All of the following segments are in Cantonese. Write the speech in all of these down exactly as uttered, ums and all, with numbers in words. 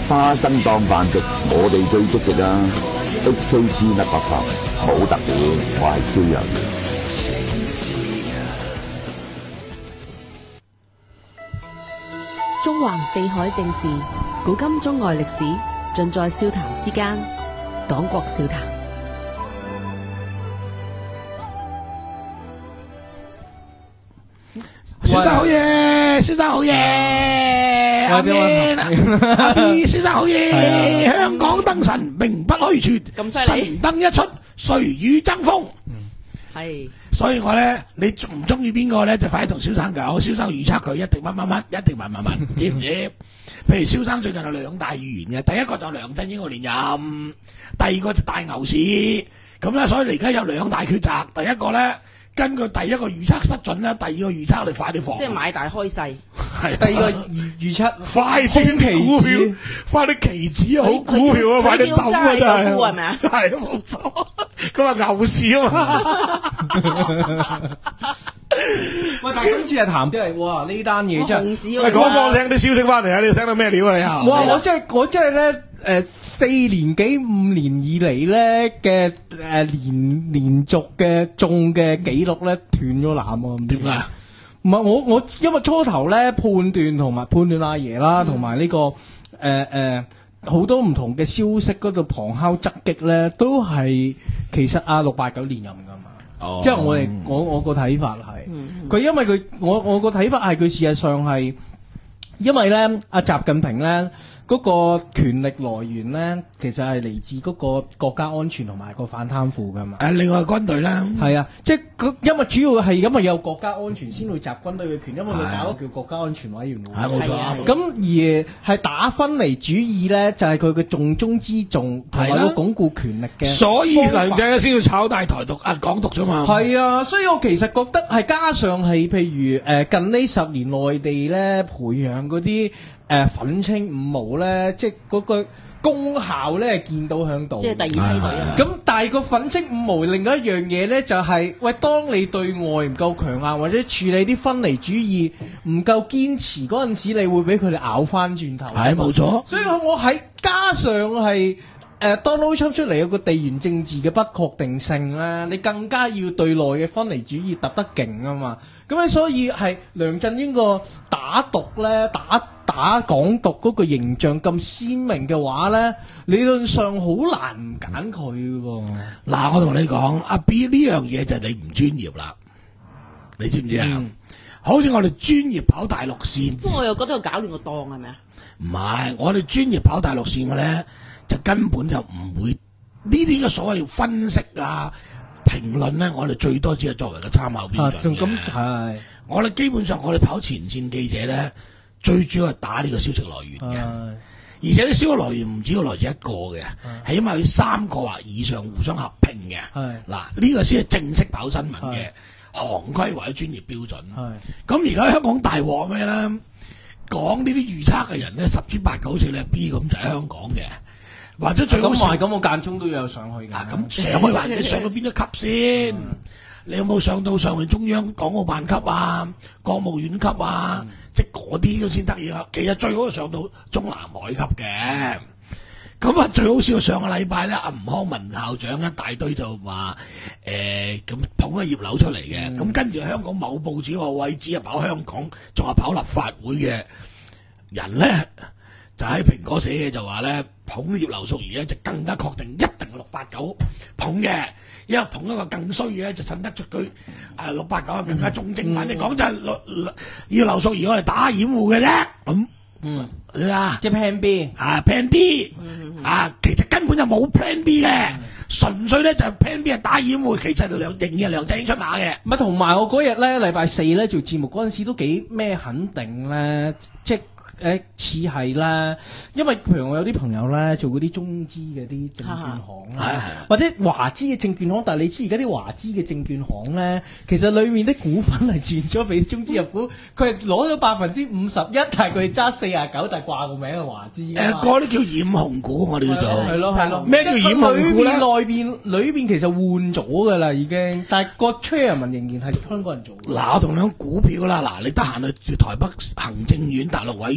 花生當飯食，我哋最積極啊 ！H K P 一百八好特別，我係蕭陽。 中橫四海正事，古今中外歷史，盡在笑談之間。廣國笑談。 小生好嘢，小生好嘢，阿邊阿邊，小生好嘢，香港燈神名不虛傳， 咁犀利， 神燈一出，誰與爭鋒？ 係， 所以我咧，你中唔中意邊個咧，就快啲同小生講，小生預測佢一定乜乜乜，一定乜乜乜，知唔知？譬如小生最近有兩大預言嘅，第一個就梁振英個連任，第二個就大牛市，咁咧，所以而家有兩大抉擇，第一個咧。根據第一個預測失準啦，第二個預測你快啲放。 即係買大開細。 係。 第二個預預測快啲股票，快啲期指啊，好股票啊，快啲鬥啊，真係。 係咪啊？ 係冇錯，佢話牛市啊嘛。 喂，但係今次係談即係哇呢單嘢真係。 喂，講講聽啲消息翻嚟啊！你聽到咩料啊？你啊？ 哇！我真係我真係咧。誒、呃、四年幾五年以嚟咧嘅誒連連續嘅中嘅紀錄咧斷咗纜喎，點解？唔係我我因為初頭咧判斷同埋判斷阿爺啦，同埋呢個誒誒好多唔同嘅消息嗰度旁敲側擊咧，都係其實阿六八九連任㗎嘛。哦，即係我哋我我個睇法係，佢、嗯、因為佢我我個睇法係佢事實上係因為咧阿習近平咧。嗰個權力來源咧，其實係嚟自嗰個國家安全同埋個反貪腐噶嘛。誒，另外軍隊啦，係啊，即係因為主要係因為有國家安全先會集軍隊嘅權，因為佢搞個叫國家安全委員會。係冇錯。咁而係打分離主義咧，就係佢嘅重中之重，同埋個鞏固權力嘅。所以梁振英先要炒大台獨啊港獨啫嘛。係啊，所以我其實覺得係加上係譬如誒近呢十年內地咧培養嗰啲。誒、呃、憤青五毛咧，即係嗰個功效咧，見到喺度。即係第二梯隊啊！咁但係個憤青五毛另外一樣嘢咧，就係、是、喂，當你對外唔夠強硬，或者處理啲分離主義唔夠堅持嗰陣時，你會俾佢哋咬翻轉頭。係冇錯。所以我喺加上係。誒 Donald Trump 出嚟有個地緣政治嘅不確定性咧，你更加要對內嘅分離主義揼得勁啊嘛，咁咧所以係梁振英個打獨咧，打打港獨嗰個形象咁鮮明嘅話咧，理論上好難唔揀佢嘅喎。嗱，我同你講，阿 B 呢樣嘢就係你唔專業啦，你知唔知啊？嗯、好似我哋專業跑大陸線， 不過我又覺得佢搞亂個檔係咪啊？ 唔係，我哋專業跑大陸線嘅咧。就根本就唔會呢啲嘅所謂分析啊、評論咧，我哋最多只係作為個參考標準嘅。咁係，我哋基本上我哋跑前線記者咧，最主要係打呢個消息來源嘅，而且啲消息來源唔止要來自一個嘅，係因為佢三個或以上互相合併嘅。係嗱，呢個先係正式跑新聞嘅行規或者專業標準。係咁而家香港大鑊咩咧？講呢啲預測嘅人咧，十之八九好似你 B 咁就喺香港嘅。或者最好咁，咁我間中都有上去㗎。咁、啊、上去話你上到邊一級先？嗯、你有冇上到上去中央港澳辦級啊、國務院級啊？嗯、即係嗰啲咁先得意啊！其實最好係上到中南海級嘅。咁啊，最好笑上個禮拜咧，阿吳康文校長一大堆就話誒咁捧個葉劉出嚟嘅。咁、嗯、跟住香港某報紙個位置啊，跑香港仲係跑立法會嘅人咧。就喺蘋果寫嘅就話咧，捧葉劉淑儀咧就更加確定一定係六八九捧嘅，因為捧一個更衰嘅就襯得出佢誒六八九係更加忠正。反正講就係要劉淑儀我哋打掩護嘅啫，咁嗯啊，即係 Plan B 啊 Plan B 啊，其實根本就冇 Plan B 嘅，純粹咧就 Plan B 係打掩護，其實就梁仍然係梁振英出馬嘅。咪同埋我嗰日咧禮拜四咧做節目嗰陣時都幾咩肯定咧，即係。誒似係啦，因為譬如我有啲朋友咧做嗰啲中資嘅啲證券行啦，或者華資嘅證券行，但係你知而家啲華資嘅證券行咧，其實裡面啲股份係轉咗俾中資入股，佢係攞咗百分之五十一，但係佢揸四廿九，但係掛個名係華資。誒，嗰啲叫染紅股，我哋叫做係咯係咯。咩叫染紅股咧？裏邊內邊裏邊其實換咗㗎啦，已經，但係個 chairman 仍然係香港人做。嗱，我同你講股票啦，嗱，你得閒去台北行政院大陸委員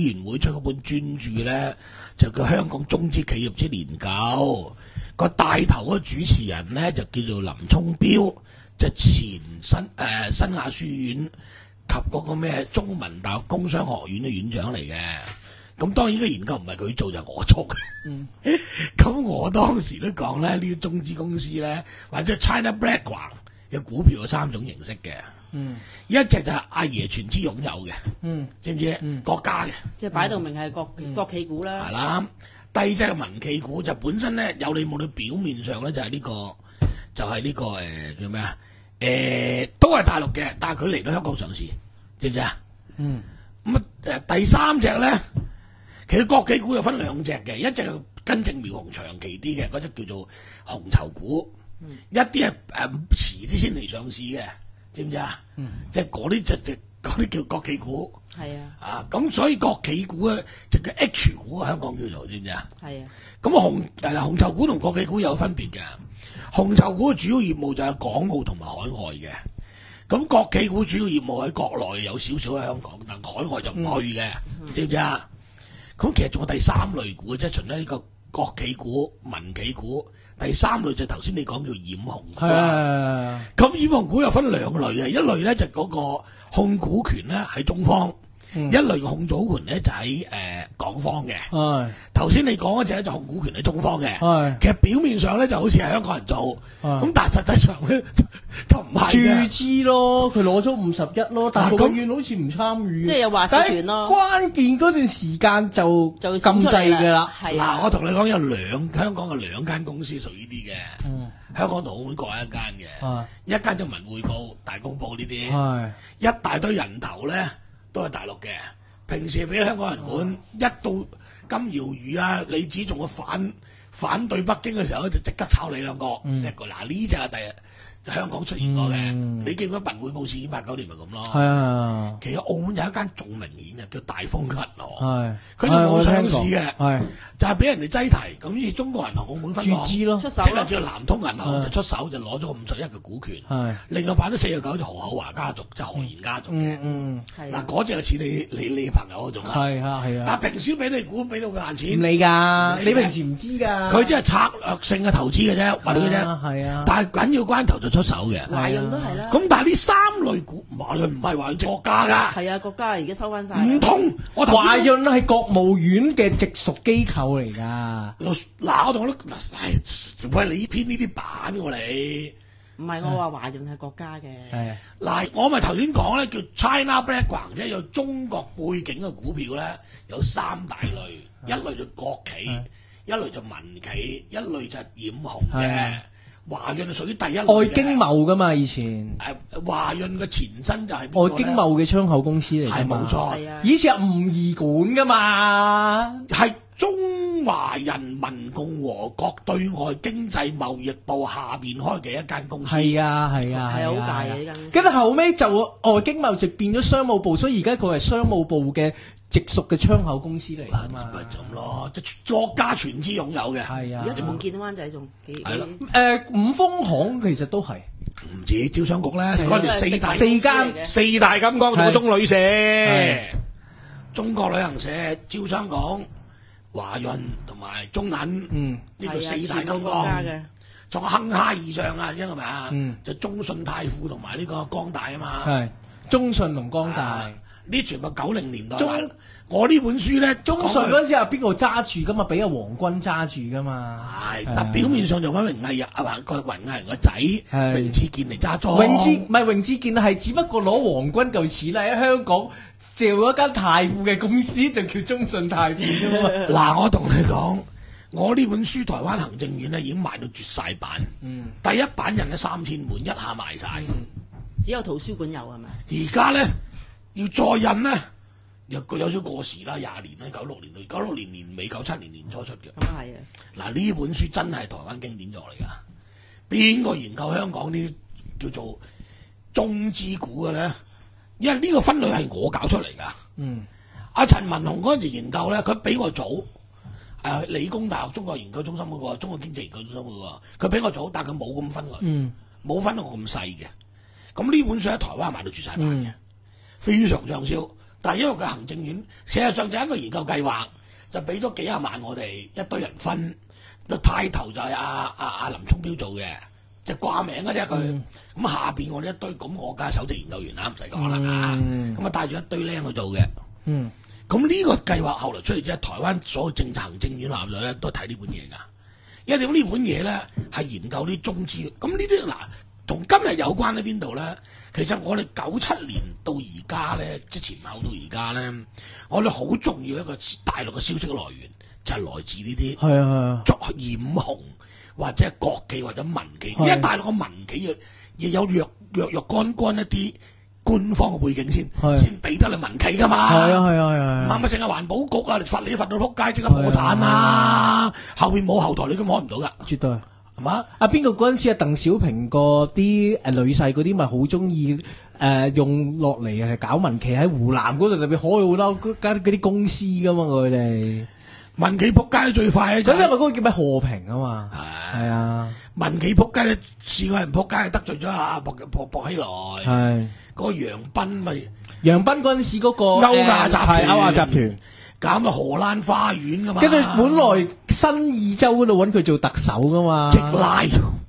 聯會出嗰本專著咧，就叫《香港中資企業之年究》，個帶頭嗰個主持人咧就叫做林聰標，就前新誒、呃、新亞書院及嗰個咩中文大學工商學院嘅院長嚟嘅。咁當然呢個研究唔係佢做，就係、我做。嗯，咁我當時都講咧，呢啲中資公司咧，或者 China BlackRock 嘅股票有三種形式嘅。嗯，一隻就係阿爺全資擁有嘅。嗯，知唔知？嗯，國家嘅， 即係擺到明係國、嗯、國企股啦。 係啦，第二隻係民企股，就本身咧有你冇你表面上咧就係呢、呢個，就係、係、呢、呢個誒、呃、叫咩啊？誒、呃、都係大陸嘅，但係佢嚟到香港上市，知唔知啊？嗯，咁啊誒第三隻咧。其實國企股又分兩隻嘅，一隻係根正苗紅長期啲嘅，嗰隻叫做紅籌股，嗯、一啲係誒遲啲先嚟上市嘅，知唔知啊？嗯、即係嗰啲就就嗰啲叫國企股。係啊。啊，咁所以國企股咧就叫 H 股，香港叫做知唔知啊？係啊。咁紅誒紅籌股同國企股有分別嘅，紅籌股嘅主要業務就係港澳同埋海外嘅，咁國企股主要業務喺國內有少少喺香港，但海外就唔去嘅，嗯、知唔知啊？咁其實仲有第三類股，即係除咗呢個國企股、民企股，第三類就頭先你講叫染紅股啦。咁染紅股又分兩類嘅，一類咧就嗰個控股權咧喺中方，嗯、一類嘅控股權咧就喺誒、呃、港方嘅。頭先你講嗰隻就控股權喺中方嘅，其實表面上咧就好似係香港人做，咁但係實際上咧就唔係注資咯，佢攞咗五十一咯，但係佢永遠好似唔參與， 即係有話事權咯。 關鍵嗰段時間就就禁制㗎啦。 嗱，我同你講有兩香港嘅兩間公司屬於啲嘅，嗯、香港同澳門各有一間嘅，啊、一間就文匯報、大公報呢啲，啊、一大堆人頭咧都係大陸嘅，平時俾香港人管，啊、一到金瑤魚啊，李子仲嘅反反對北京嘅時候咧，就即刻炒你兩個，嗯、一個嗱呢隻係第日香港出現過嘅，嗯、你記唔記得文匯報事件八九年咪咁咯？係啊，其實澳門有一間仲明顯嘅叫大豐銀行，佢哋冇上市嘅，就係俾人哋擠提，咁於是中國銀行澳門分行注資咯， 出手即係叫南通銀行就出手就攞咗五十一嘅股權，另外擺咗四十九就何厚華家族，即係何賢家族嘅，嗱嗰隻就似你你你朋友嗰種，係啊係啊，但係平時俾你估俾到佢賺錢， 唔理㗎，你平時唔知㗎， 佢即係策略性嘅投資嘅啫，揾嘅啫，係啊，但係緊要關頭就出手嘅， 華潤都係啦。 咁但係呢三類股，華潤唔係華潤國家㗎。 係啊，國家而家收翻晒。 唔通我華潤係國務院嘅直屬機構嚟㗎。 嗱，我同我都嗱，喂你編呢啲版喎你。 唔係我話華潤係國家嘅。係。 嗱，我咪頭先講咧，叫 China BlackRock 即係有中國背景嘅股票咧，有三大類，一類就國企，一類就民企，一類就染紅嘅。華潤係屬於第一類嘅外經貿噶嘛，以前誒華潤嘅前身就係外經貿嘅窗口公司嚟，係冇錯。以前係吳儀管噶嘛， 係中華人民共和國對外經濟貿易部下邊開嘅一間公司。係啊係啊係好大嘅呢間。 跟住後尾就外經貿就變咗商務部，所以而家佢係商務部嘅直屬嘅窗口公司嚟㗎嘛， 咪咁咯，即係國家全資擁有嘅。 係啊， 而家重建灣仔仲幾幾？ 誒五豐行其實都係， 唔止招商局咧，嗰條四大四間四大金剛同中旅社、中國旅行社、招商局、華潤同埋中銀，嗯，呢個四大金剛嘅。仲有亨哈二將啊，因為咪啊，就中信泰富同埋呢個光大啊嘛。係中信同光大。 呢全部九零年代，中我呢本書咧， 中信嗰陣時係邊個揸住噶嘛？俾阿黃軍揸住噶嘛？ 係，但表面上就揾榮毅人啊，話個榮毅人個仔榮志健嚟揸莊。 榮志唔係榮志健，係只不過攞黃軍嚿錢喺香港借咗間泰富嘅公司，就叫中信泰富啫嘛。 嗱，我同你講，我呢本書台灣行政院咧已經賣到絕晒版，嗯，第一版印咗三千本，一下賣晒， 嗯，只有圖書館有係咪？ 而家咧。要再印咧，又有少過時啦，廿年啦，九六年到九六年年尾，九七年年初出嘅。咁啊係啊！嗱，呢本書真係台灣經典作嚟㗎。邊個研究香港啲叫做中資股嘅咧？因為呢個分類係我搞出嚟㗎。嗯。阿陳文雄嗰陣時研究咧，佢比我早。誒、呃，理工大學中國研究中心嗰、那個，中國經濟研究中心嗰、那個，佢比我早，但佢冇咁分類。嗯。冇分到我咁細嘅。咁呢本書喺台灣賣到絕晒版嘅。嗯非常暢銷， 但係因為佢行政院事實上就係一個研究計劃，就俾咗幾廿萬我哋一堆人分，個派頭就係阿阿阿林聰標做嘅，就掛名嘅啫佢。咁、嗯、下邊我哋一堆，咁我梗係首席研究員啦，唔使講啦嚇。咁啊帶住一堆僆去做嘅。嗯。咁呢個計劃後來出嚟之後，台灣所有政策行政院立咗咧都睇呢本嘢㗎。因為點呢本嘢咧係研究啲中資，咁呢啲嗱同今日有關喺邊度咧？其實我哋九七年到而家咧，即前後到而家咧，我哋好重要一個大陸嘅消息來源就係、是、來自呢啲係啊係啊，作染紅或者國企或者民企，因為大陸嘅民企亦亦有若若若干干一啲官方嘅背景先，先俾得你民企噶嘛。係啊係啊係啊，唔係咪淨係環保局啊？罰你罰到撲街，即刻破產啊！後面冇後台，你都摸唔到噶，絕對。係嘛？啊邊個嗰陣時啊？鄧小平個啲誒女婿嗰啲咪好中意誒用落嚟係搞民企喺湖南嗰度特別開好多嗰啲公司噶嘛佢哋。民企仆街最快啊！嗰陣咪嗰個叫咩和平啊嘛。係係啊，民企仆街試過人仆街得罪咗阿薄薄薄熙來。係嗰個楊斌咪楊斌嗰陣時嗰個歐亞集團，歐亞集團。搞咪荷蘭花園噶嘛，跟住本來新義州嗰度揾佢做特首噶嘛，直拉，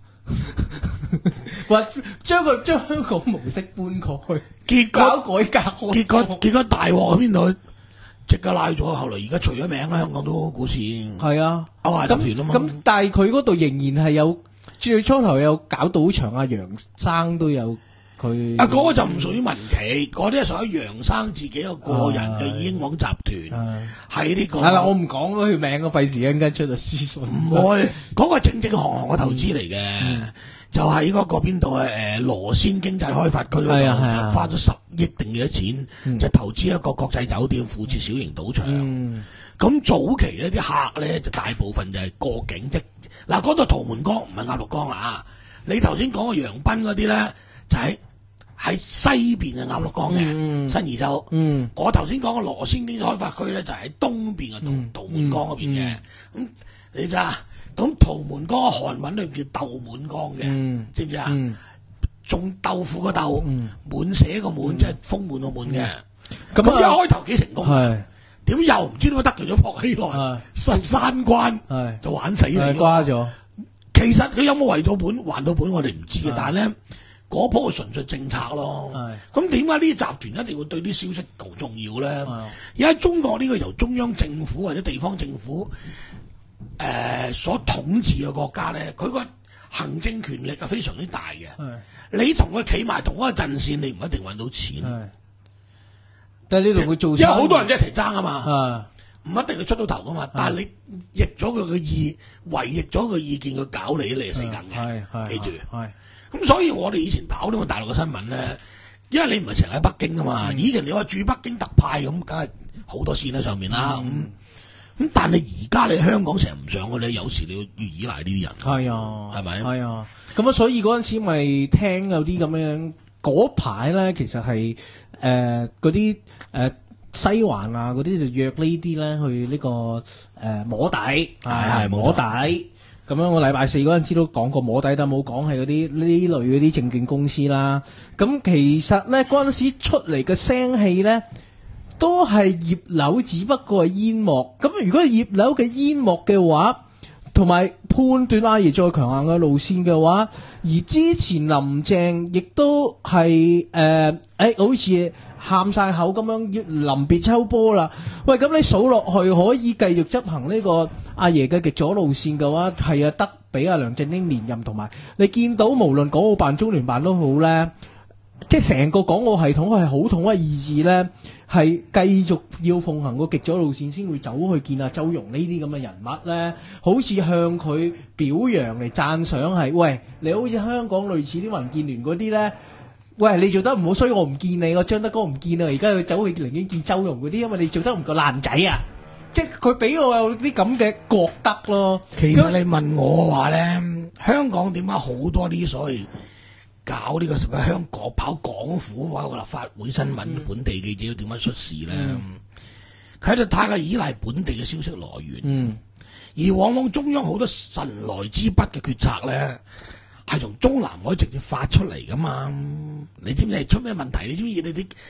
話將佢將香港模式搬過去，結果搞改革，結果結果大鑊喺邊度？即刻拉咗，後來而家除咗名啦，香港都股市係啊，歐亞集團啊嘛。咁但係佢嗰度仍然係有最初頭有搞賭場，阿楊生都有。佢啊，嗰個就唔屬於民企，嗰啲係屬於楊生自己個個人嘅英皇集團，喺呢個。係啦，我唔講佢名，我費事一陣間出到私信。唔會，嗰個正正行行嘅投資嚟嘅，就喺嗰個邊度啊？誒，羅仙經濟開發區嗰度，花咗十億定幾多錢，就投資一個國際酒店，附設小型賭場。咁早期呢啲客咧就大部分就係過境即嗱，嗰度圖門江唔係鴨綠江啊！你頭先講嘅楊斌嗰啲咧就喺。喺西邊嘅鴨綠江嘅、嗯、新義州，嗯、我頭先講嘅羅仙經濟開發區咧就喺、是、東邊嘅圖圖門江嗰邊嘅。咁、嗯嗯、你知啊？咁圖門江嘅韓文裏邊叫豆滿江嘅，嗯、知唔知啊？種、嗯、豆腐個豆，嗯、滿瀉個滿，即係豐滿個滿嘅。咁、嗯、一開頭幾成功，點解又唔知點解得罪咗薄熙來，實山關就玩死你，瓜咗。其實佢有冇還到本還到本，我哋唔知嘅，但係咧。嗰鋪純粹政策咯，咁點解呢啲集團一定會對啲消息夠重要咧？而家中國呢個由中央政府或者地方政府誒、呃、所統治嘅國家咧，佢個行政權力係非常之大嘅。你同佢企埋同一個陣線，你唔一定揾到錢。但係你同佢做，因為好多人一齊爭啊嘛，唔一定你出到頭噶嘛。但係你逆咗佢嘅意，違逆咗佢意見，佢搞你，你係死緊嘅。記住。咁所以我哋以前跑呢個大陸嘅新聞咧，因為你唔係成日喺北京啊嘛，嗯、以前你話住北京特派咁，梗係好多線喺上面啦。咁咁、嗯嗯，但係而家你香港成日唔上嘅，你有時你要要依賴呢啲人。係啊，係咪？係啊。咁啊，所以嗰陣時咪聽有啲咁樣嗰排咧，其實係誒嗰啲誒西環啊嗰啲就約呢啲咧去呢、這個誒、呃、摸底，係係摸底。咁樣我禮拜四嗰陣時都講過摸底，但冇講係嗰啲呢類嗰啲證券公司啦。咁其實咧嗰陣時出嚟嘅聲氣咧，都係葉劉，只不過係煙幕。咁如果係葉劉嘅煙幕嘅話，同埋判斷阿爺再強硬嘅路線嘅話，而之前林鄭亦都係誒誒，好似喊晒口咁樣要臨別抽波啦。喂，咁你數落去可以繼續執行呢個阿爺嘅極左路線嘅話，係啊，得俾阿梁振英連任，同埋你見到無論港澳辦、中聯辦都好咧，即係成個港澳系統係好統一意志咧，係繼續要奉行個極左路線，先會走去見阿周融呢啲咁嘅人物咧，好似向佢表揚嚟讚賞係，喂，你好似香港類似啲民建聯嗰啲咧。喂，你做得唔好，所以我唔見你，我張德江唔見啊！而家佢走去寧願見周融嗰啲，因為你做得唔夠爛仔啊！即係佢俾我有啲咁嘅覺得咯。其實你問我話咧，香港點解好多啲所謂搞呢個什麼香港跑港府或者立法會新聞、嗯、本地記者點樣出事咧？佢喺度太過依賴本地嘅消息來源，嗯、而往往中央好多神來之筆嘅決策咧。係從中南海直接發出嚟噶嘛？你知唔知係出咩問題？你知唔知你啲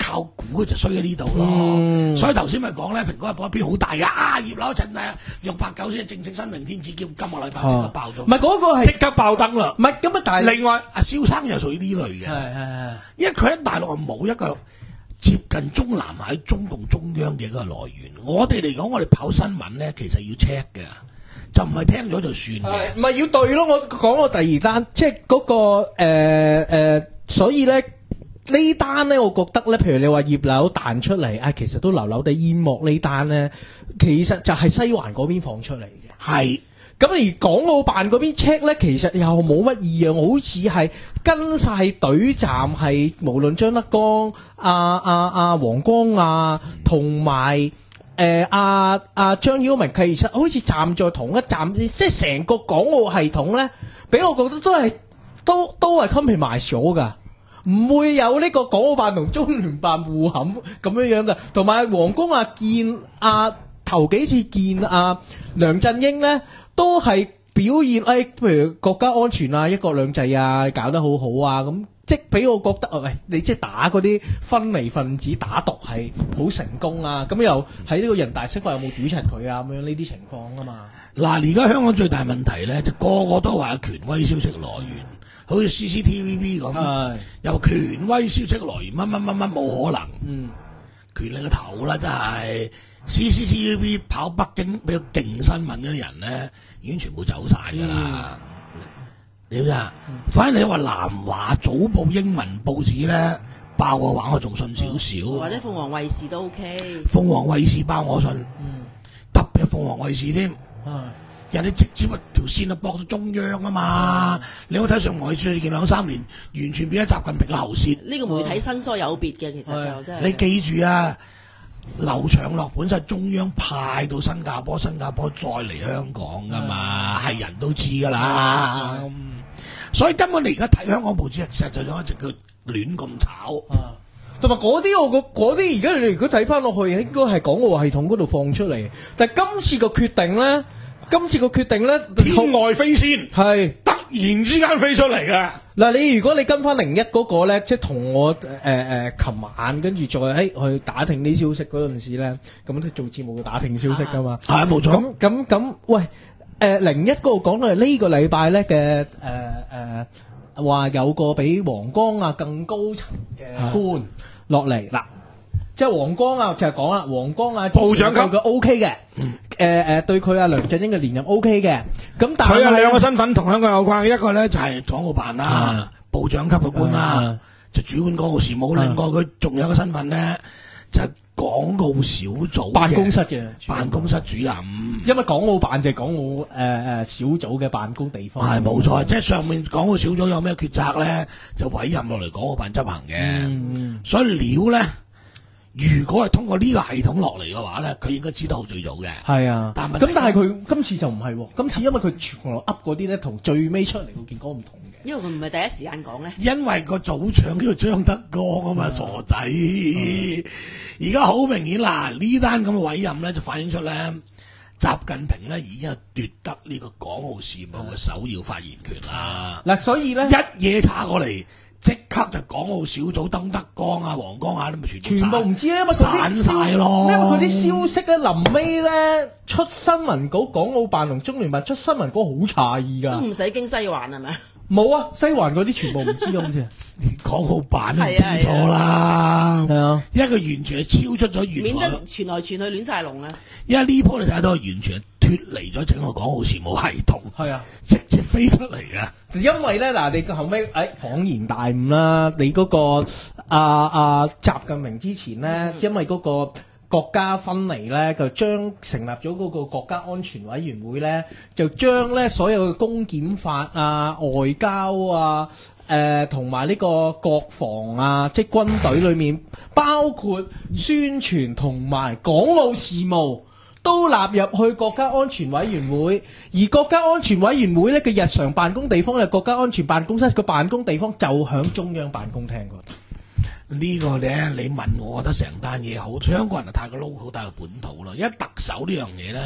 靠估就衰喺呢度咯。嗯、所以頭先咪講咧，蘋果日報一篇好大嘅啊，葉劉陳啊，六八九先正式新明天子叫今個禮拜即刻爆咗。 唔係嗰個係即刻爆燈啦。 唔係咁啊，但係另外阿蕭生又屬於呢類嘅，係係係，因為佢喺大陸係冇一個接近中南海中共中央嘅一個來源。我哋嚟講，我哋跑新聞咧，其實要 check 嘅。就唔係聽咗就算嘅， 唔係要對咯。我講我第二單，即係嗰、嗰個誒、呃呃、所以咧呢單咧，我覺得咧，譬如你話葉劉彈出嚟，啊，其實都流流地煙幕呢單咧，其實就係西環嗰邊放出嚟嘅。係咁而港澳辦嗰邊 check 咧，其實又冇乜異樣，好似係跟晒隊站，係無論張德江、阿阿阿黃光亞同埋。誒阿阿張曉明其實好似站在同一站，即係成個港澳系統咧，俾我覺得都係都都係 compromise 咗噶，唔會有呢個港澳辦同中聯辦互冚咁樣樣嘅。同埋黃光亞見阿、啊、頭幾次見阿、啊、梁振英咧，都係表現誒、哎，譬如國家安全啊、一國兩制啊，搞得好好啊咁。即係俾我覺得啊，喂，你即係打嗰啲分離分子打毒係好成功啊！咁又喺呢個人大釋法有冇屌柒佢啊？咁樣呢啲情況啊嘛。嗱，而家香港最大問題咧，就個個都話有權威消息來源，好似 C C T V B 咁，有權威消息來源乜乜乜乜冇可能。嗯，權力個頭啦，真係 C C T V B 跑北京比較勁新聞嗰啲人咧，已經全部走晒㗎啦。嗯點啊？反正你話南華早報英文報紙咧爆嘅話，我仲信少少。 或者鳳凰衛視都 OK。 鳳凰衛視爆我信，嗯、特別係鳳凰衛視添。嗯、人哋直接一條線啊駁到中央啊嘛。嗯、你好睇上海最近兩三年，完全變咗習近平嘅喉舌。呢個媒體伸縮有別嘅，其實就真係。你記住啊！劉長樂本身係中央派到新加坡，新加坡再嚟香港噶嘛，係、嗯、人都知噶啦。嗯嗯、所以根本你而家睇香港報紙，實際上一直佢亂咁炒。同埋嗰啲我個嗰啲而家你如果睇翻落去，應該係港澳系統嗰度放出嚟。但係今次個決定咧，今次個決定咧，天外飛仙係突然之間飛出嚟嘅。嗱，你如果你跟翻零一嗰個咧，即係同我誒誒琴晚跟住再喺去打聽啲消息嗰陣時咧，咁都做節目嘅打聽消息噶嘛，係冇錯。咁咁咁，喂誒零一嗰度講到係呢個禮拜咧嘅誒誒話有個比黃光亞更高層嘅官落嚟嗱。即係黃光亞就係講啦，黃光亞部長級佢 O K 嘅，誒誒對佢阿梁振英嘅連任 O K 嘅，咁但係佢有兩個身份同香港有關，一個咧就係港澳辦啦，部長級嘅官啦，就主管港澳事務，另外佢仲有一個身份咧就係港澳小組辦公室嘅辦公室主任，因為港澳辦就係港澳誒誒小組嘅辦公地方，係冇錯，即係上面港澳小組有咩抉擇咧，就委任落嚟港澳辦執行嘅，所以料咧。如果係通過呢個系統落嚟嘅話咧，佢應該知道最早嘅。係啊，咁但係佢今次就唔係喎。今次因為佢全部噏嗰啲咧，同最尾出嚟個結果唔同嘅。因為佢唔係第一時間講咧。因為個組長叫做張德江啊嘛，傻仔。而家好明顯啦，呢單咁嘅委任咧，就反映出咧，習近平咧已經係奪得呢個港澳事務嘅首要發言權啦。嗱，所以咧一嘢叉過嚟。即刻就港澳小組鄧德江啊、黃光亞都咪全全部唔知咧，因為散晒咯。因為佢啲消息咧，臨尾咧出新聞稿，港澳辦同中聯辦出新聞稿好詫異㗎。都唔使經西環係咪？冇啊，西環嗰啲全部唔知咁啫。港澳辦都唔清楚啦。係啊，因為佢完全係超出咗原來，免得傳來傳去亂晒龍啊。因為呢鋪你睇到完全係脫離咗整個港澳事務系統。係啊，直接飛出嚟嘅。因為咧嗱，你後尾誒恍然大悟啦，你嗰、那個阿阿習近平之前咧，嗯、因為嗰個國家分離咧，就將成立咗嗰個國家安全委員會咧，就將咧所有嘅公檢法啊、外交啊、誒同埋呢個國防啊，即係軍隊裏面包括宣傳同埋港澳事務。都納入去國家安全委員會，而國家安全委員會咧嘅日常辦公地方係國家安全辦公室，個辦公地方就響中央辦公廳嗰度。呢個咧，你問我覺得成單嘢好，香港人就太過撈好大個本土啦。因為特首呢樣嘢咧，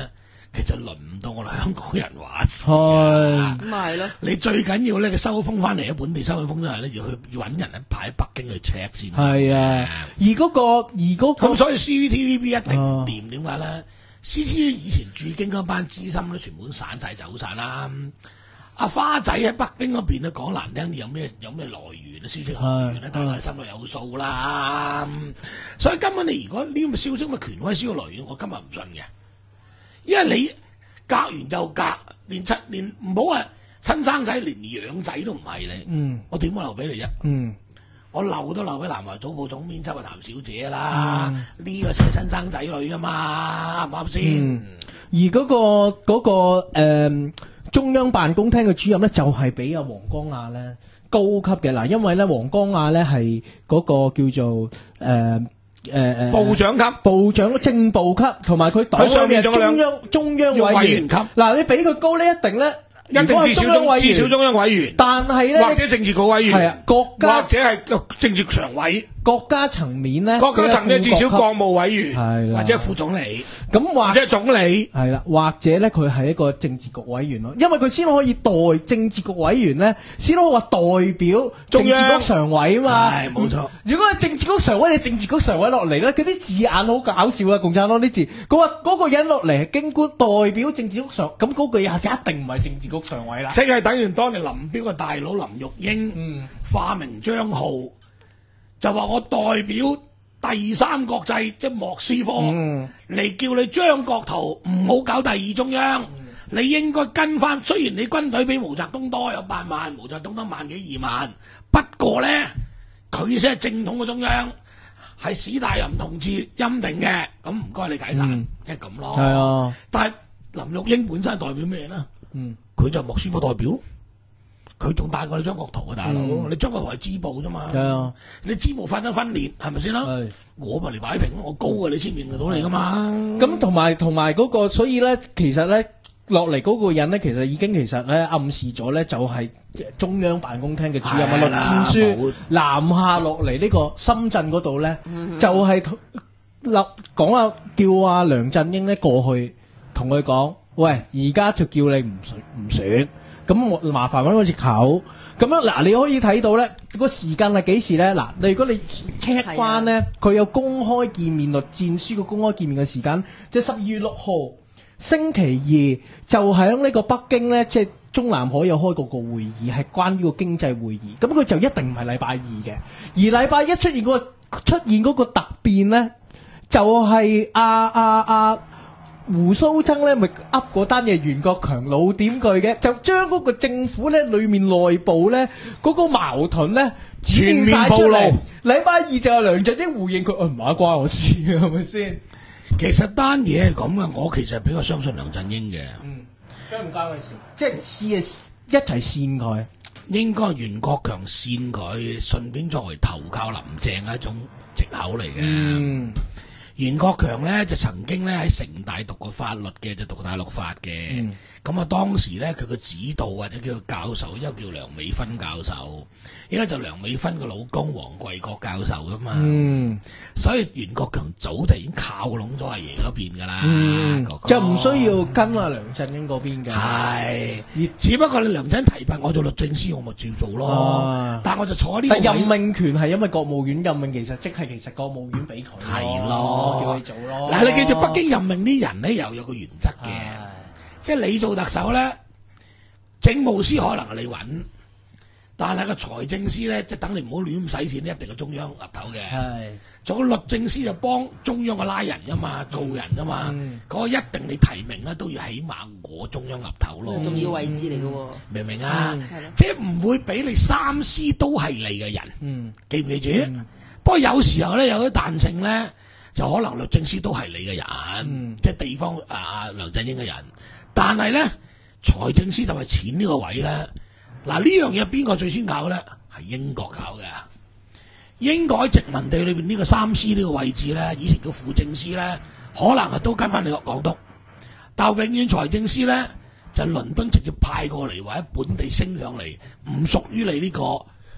其實輪唔到我哋香港人話事係咁咪係咯。 你最緊要咧，你收風翻嚟喺本地收風都係咧，要去要揾人咧排喺北京去 check 先。 係啊，而嗰個而嗰個咁所以 C C T V B 一定唔掂，點解咧？C C T V 以前駐京嗰班資深咧，全部都散晒走晒啦。阿花仔喺北京嗰邊咧講難聽啲，有咩有咩來源啊？消息來源咧，大家心裏有數啦。所以根本你如果呢咁嘅消息咁嘅權威消息來源，我今日唔信嘅，因為你隔完就隔，連七連唔好話親生仔，連養仔都唔係你。嗯，我點會留俾你啫？嗯，我留都留俾南華早報總編輯啊譚小姐啦。呢、嗯、個先係親生仔女噶嘛，啱唔啱先？ 嗯、而嗰、嗰個嗰、嗰個、呃中央辦公廳嘅主任咧，就係比阿黃光亞咧高級嘅嗱，因為咧黃光亞咧係嗰個叫做誒誒誒部長級、 部長政部級，同埋佢黨上面中央中央委員級。嗱，你比佢高呢，一定咧。 一定至少中至少中央委員， 但係咧或者政治局委員， 係啊，國家或者係政治常委， 國家層面咧， 國家層面至少國務委員， 係啦， 或者副總理， 咁或者總理， 係啦，或者咧佢係一個政治局委員咯，因為佢先可以代政治局委員咧，先可以話代表政治局常委啊嘛， 係冇錯。 如果係政治局常委，你政治局常委落嚟咧，嗰啲字眼好搞笑啊！共產黨啲字，佢話嗰個人落嚟係京官代表政治局常，咁嗰句嘢一定唔係政治局常委啦。 即係等於當年林彪嘅大佬林玉英，嗯、化名張浩，就話我代表第三國際，即係莫斯科嚟、嗯、叫你張國燾唔好搞第二中央，嗯、你應該跟翻。雖然你軍隊比毛澤東多有八萬，毛澤東得萬幾二萬，不過咧佢先係正統嘅中央，係史大林同志欽定嘅。咁唔該你解散，即係咁咯。係啊，但係林玉英本身係代表咩咧？嗯。佢就莫斯科代表，佢仲大過你張國燾啊，大佬！嗯、你張國燾係支部啫嘛， 啊、 你支部分咗分裂，係咪先啦？我咪嚟擺平，我高過你先面到你噶嘛。 咁同埋同埋嗰個，所以咧，其實咧落嚟嗰個人咧，其實已經其實咧暗示咗咧，就係中央辦公廳嘅主任啊，栗戰書南下落嚟呢個深圳嗰度咧，嗯、就係立講啊，叫阿梁振英咧過去同佢講。喂，而家就叫你唔選唔選，咁我麻煩揾個藉口。咁樣嗱，你可以睇到咧，個時間係幾時咧？嗱，你如果你 check 翻咧，佢有公開見面栗戰書嘅公開見面嘅時間，即係十二月六號星期二，就喺呢個北京咧，即係中南海有開過個會議，係關於個經濟會議。咁佢就一定唔係禮拜二嘅，而禮拜一出現嗰個出現嗰個突變咧，就係阿阿阿。胡鬚曾咧咪噏嗰單嘢，袁國強老點佢嘅，就將嗰個政府咧裏面內部咧嗰個矛盾咧全面暴露。禮拜二就係梁振英回應佢，唔係關我事嘅，係咪先？ 其實單嘢係咁嘅，我其實比較相信梁振英嘅。 嗯，關唔關佢事？即係似係一齊扇佢。 應該袁國強扇佢，順便作為投靠林鄭嘅一種藉口嚟嘅。嗯。袁國強咧就曾經咧喺城大讀過法律嘅，就讀大陸法嘅。咁啊、嗯，當時咧佢個指導或者叫做教授，一個叫梁美芬教授，依家就梁美芬個老公黃貴國教授噶嘛。嗯，所以袁國強早就已經靠攏咗阿爺嗰邊噶啦，嗯、哥哥就唔需要跟阿梁振英嗰邊嘅。係，只不過你梁振英提拔我做律政司，我咪照做咯。啊、但我就坐呢個位。但任命權係因為國務院任命，其實即係其實國務院俾佢。係咯。叫你做咯。嗱，你記住，北京任命啲人咧，又有個原則嘅，唉即係你做特首咧，政務司可能係你揾，但係個財政司咧，即係等你唔好亂咁使錢，一定係中央岌頭嘅。係，做個律政司就幫中央嘅拉人噶嘛，做人噶嘛，嗰、嗯、個一定你提名咧都要起碼我中央岌頭咯。 重要位置嚟嘅喎， 明唔明啊？ 嗯、 即係唔會俾你三司都係你嘅人。嗯，記唔記住？嗯、不過有時候咧，有啲彈性咧。就可能律政司都係你嘅人，嗯、即係地方啊梁振英嘅人，但係咧財政司就係錢呢個位咧，嗱呢樣嘢邊個最先搞咧？係英國搞嘅。英國喺殖民地裏邊呢個三司呢個位置咧，以前叫副政司咧，可能係都跟翻你個港督，但係永遠財政司咧就係倫敦直接派過嚟，或者本地升上嚟，唔屬於你呢個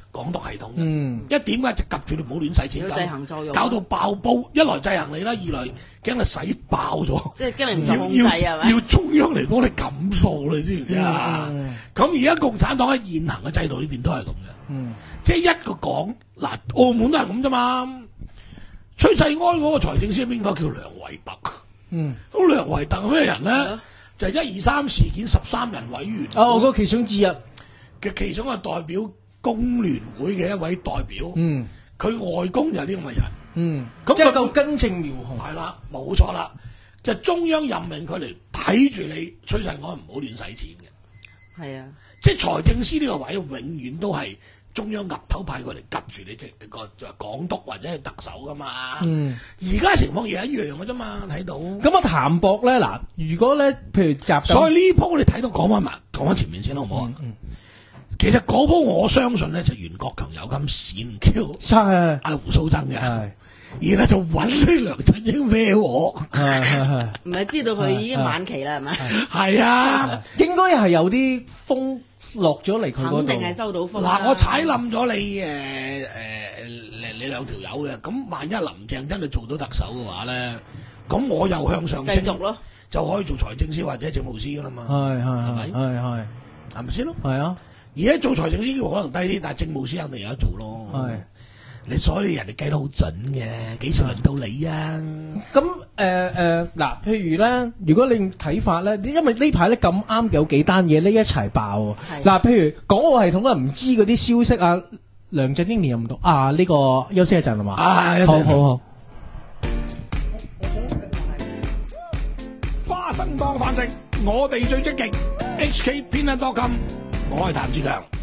港督系統嘅。 嗯， 一點解就及住你唔好亂使錢， 有制衡作用， 搞到爆煲。一來制衡你啦，二來驚你使爆咗， 即係驚你唔受控制係咪？ 要中央嚟幫你撳數，你知唔知啊？咁而家共產黨喺現行嘅制度呢邊都係咁嘅。嗯，即係一個港嗱，澳門都係咁啫嘛。崔世安嗰個財政司係邊個？叫梁維特。嗯，咁梁維特係咩人咧？就係一二三事件十三人委員。 哦，我個其中之一嘅其中一個代表工聯會嘅一位代表。嗯，佢外公就係呢咁嘅人。嗯，咁即係夠根正苗紅。 係啦，冇錯啦，就中央任命佢嚟睇住你崔世安唔好亂使錢嘅。係啊，即係財政司呢個位永遠都係中央岌頭派佢嚟夾住你，即係個港督或者係特首噶嘛。嗯，而家情況亦係一樣嘅啫嘛，睇到。咁啊，譚博咧嗱，如果咧，譬如習， 所以呢鋪你睇到講翻埋，講翻前面先好唔好啊？嗯，其實嗰鋪我相信咧就袁國強有咁閃 Q， 係阿胡鬚曾嘅，係，而咧就揾呢梁振英孭鑊，係係係， 唔係知道佢已經晚期啦，係咪？ 係啊， 應該係有啲風落咗嚟佢嗰度， 肯定係收到風。 嗱，我踩冧咗你誒誒你你兩條友嘅，咁萬一林鄭真係做到特首嘅話咧，咁我又向上升， 繼續咯，就可以做財政司或者政務司噶啦嘛， 係係係咪？ 係係係咪先咯？ 係啊， 而家做財政司可能低啲，但係政務司肯定有得做咯。係。你所以人哋計得好準嘅，幾時輪到你啊？ 咁誒誒嗱，譬如咧，如果你睇法咧，因為呢排咧咁啱有幾單嘢呢一齊爆喎。嗱，譬如港澳系統啊，唔知嗰啲消息啊，梁振英連任唔到啊，呢、呢個休息一陣係嘛？啊，好好好。 花生當飯食，我哋最積極。H K 偏得多金，我係譚志強。